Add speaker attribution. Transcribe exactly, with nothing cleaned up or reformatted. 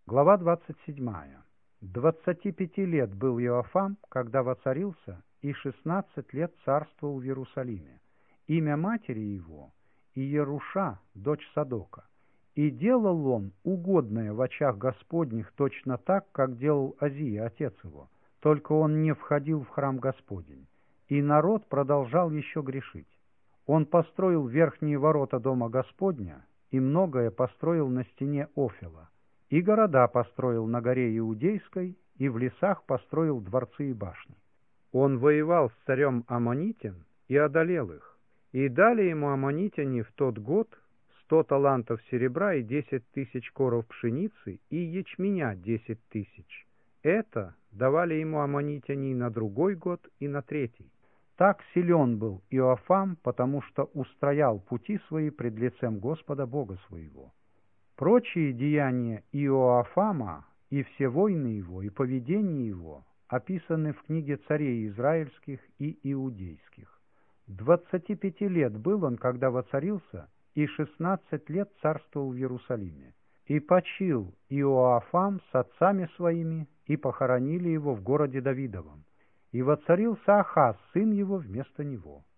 Speaker 1: Глава двадцать седьмая. Двадцати пяти лет был Иоафам, когда воцарился, и шестнадцать лет царствовал в Иерусалиме. Имя матери его Иеруша, дочь Садока. И делал он угодное в очах Господних точно так, как делал Азия, отец его, только он не входил в храм Господень. И народ продолжал еще грешить. Он построил верхние ворота дома Господня, и многое построил на стене Офела, и города построил на горе Иудейской, и в лесах построил дворцы и башни. Он воевал с царем Аммонитем и одолел их, и дали ему аммонитяне в тот год сто талантов серебра и десять тысяч коров пшеницы и ячменя десять тысяч. Это давали ему аммонитяне и на другой год, и на третий. Так силен был Иоафам, потому что устроял пути свои пред лицем Господа Бога своего. Прочие деяния Иоафама и все войны его, и поведение его описаны в книге царей израильских и иудейских. Двадцати пяти лет был он, когда воцарился, и шестнадцать лет царствовал в Иерусалиме. И почил Иоафам с отцами своими, и похоронили его в городе Давидовом. И воцарился Ахаз, сын его, вместо него.